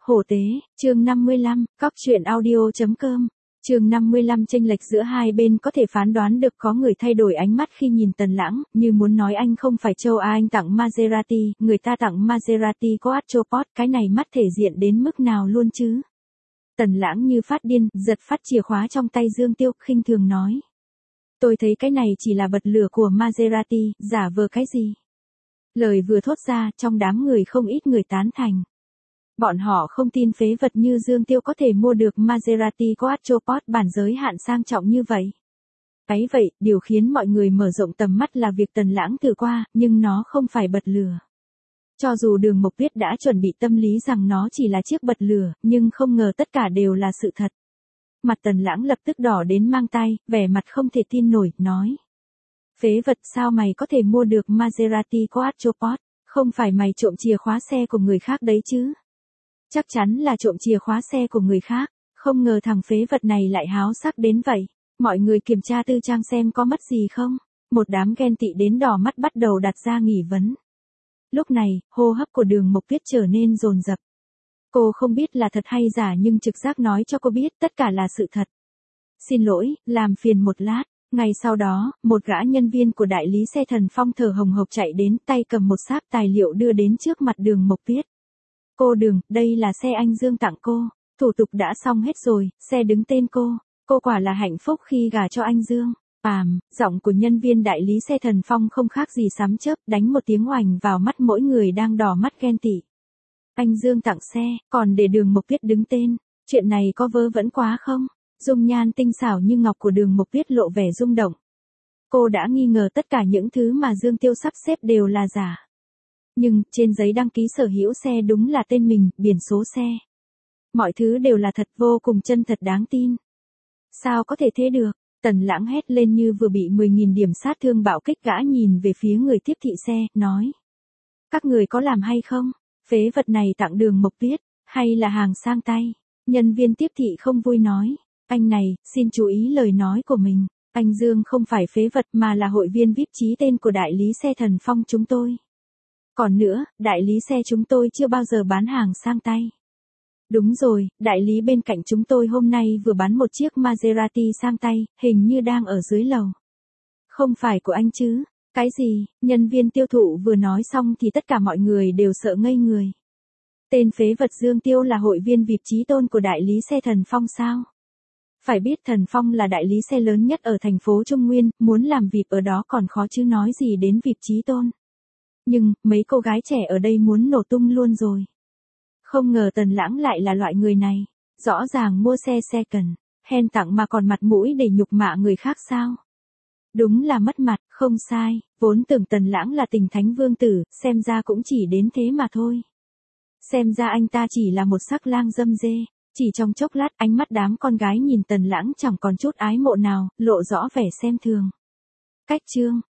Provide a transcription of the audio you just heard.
Hổ tế, chương 55, cóc truyện audio.com. Chương 55 chênh lệch giữa hai bên có thể phán đoán được, có người thay đổi ánh mắt khi nhìn Tần Lãng, như muốn nói anh không phải châu Á, anh tặng Maserati, người ta tặng Maserati có Astroport, cái này mắt thể diện đến mức nào luôn chứ. Tần Lãng như phát điên, giật phát chìa khóa trong tay Dương Tiêu, khinh thường nói. Tôi thấy cái này chỉ là bật lửa của Maserati, giả vờ cái gì. Lời vừa thốt ra, trong đám người không ít người tán thành. Bọn họ không tin phế vật như Dương Tiêu có thể mua được Maserati Quattroporte bản giới hạn sang trọng như vậy. Ấy vậy, điều khiến mọi người mở rộng tầm mắt là việc Tần Lãng thử qua, nhưng nó không phải bật lửa. Cho dù Đường Mộc Viết đã chuẩn bị tâm lý rằng nó chỉ là chiếc bật lửa, nhưng không ngờ tất cả đều là sự thật. Mặt Tần Lãng lập tức đỏ đến mang tai, vẻ mặt không thể tin nổi, nói. Phế vật, sao mày có thể mua được Maserati Quattroporte, không phải mày trộm chìa khóa xe của người khác đấy chứ? Chắc chắn là trộm chìa khóa xe của người khác, không ngờ thằng phế vật này lại háo sắc đến vậy. Mọi người kiểm tra tư trang xem có mất gì không. Một đám ghen tị đến đỏ mắt bắt đầu đặt ra nghi vấn. Lúc này, hô hấp của Đường Mộc Viết trở nên dồn dập. Cô không biết là thật hay giả nhưng trực giác nói cho cô biết tất cả là sự thật. Xin lỗi, làm phiền một lát. Ngày sau đó, một gã nhân viên của đại lý xe Thần Phong thở hồng hộc chạy đến, tay cầm một sáp tài liệu đưa đến trước mặt Đường Mộc Viết. Cô Đường, đây là xe anh Dương tặng cô, thủ tục đã xong hết rồi, xe đứng tên cô quả là hạnh phúc khi gả cho anh Dương. Giọng của nhân viên đại lý xe Thần Phong không khác gì sấm chớp, đánh một tiếng oành vào mắt mỗi người đang đỏ mắt ghen tị. Anh Dương tặng xe, còn để Đường Mộc Viết đứng tên, chuyện này có vớ vẩn quá không? Dung nhan tinh xảo như ngọc của Đường Mộc Viết lộ vẻ rung động. Cô đã nghi ngờ tất cả những thứ mà Dương Tiêu sắp xếp đều là giả. Nhưng, trên giấy đăng ký sở hữu xe đúng là tên mình, biển số xe. Mọi thứ đều là thật, vô cùng chân thật, đáng tin. Sao có thể thế được? Tần Lãng hét lên như vừa bị 10.000 điểm sát thương bạo kích, gã nhìn về phía người tiếp thị xe, nói. Các người có làm hay không? Phế vật này tặng Đường Mộc Viết, hay là hàng sang tay? Nhân viên tiếp thị không vui nói. Anh này, xin chú ý lời nói của mình. Anh Dương không phải phế vật mà là hội viên VIP ký tên của đại lý xe Thần Phong chúng tôi. Còn nữa, đại lý xe chúng tôi chưa bao giờ bán hàng sang tay. Đúng rồi, đại lý bên cạnh chúng tôi hôm nay vừa bán một chiếc Maserati sang tay, hình như đang ở dưới lầu. Không phải của anh chứ? Cái gì? Nhân viên tiêu thụ vừa nói xong thì tất cả mọi người đều sợ ngây người. Tên phế vật Dương Tiêu là hội viên VIP chí tôn của đại lý xe Thần Phong sao? Phải biết Thần Phong là đại lý xe lớn nhất ở thành phố Trung Nguyên, muốn làm VIP ở đó còn khó chứ nói gì đến VIP chí tôn. Nhưng, mấy cô gái trẻ ở đây muốn nổ tung luôn rồi. Không ngờ Tần Lãng lại là loại người này. Rõ ràng mua xe second, hand tặng mà còn mặt mũi để nhục mạ người khác sao? Đúng là mất mặt, không sai, vốn tưởng Tần Lãng là tình thánh vương tử, xem ra cũng chỉ đến thế mà thôi. Xem ra anh ta chỉ là một sắc lang dâm dê. Chỉ trong chốc lát, ánh mắt đám con gái nhìn Tần Lãng chẳng còn chút ái mộ nào, lộ rõ vẻ xem thường. Cách chương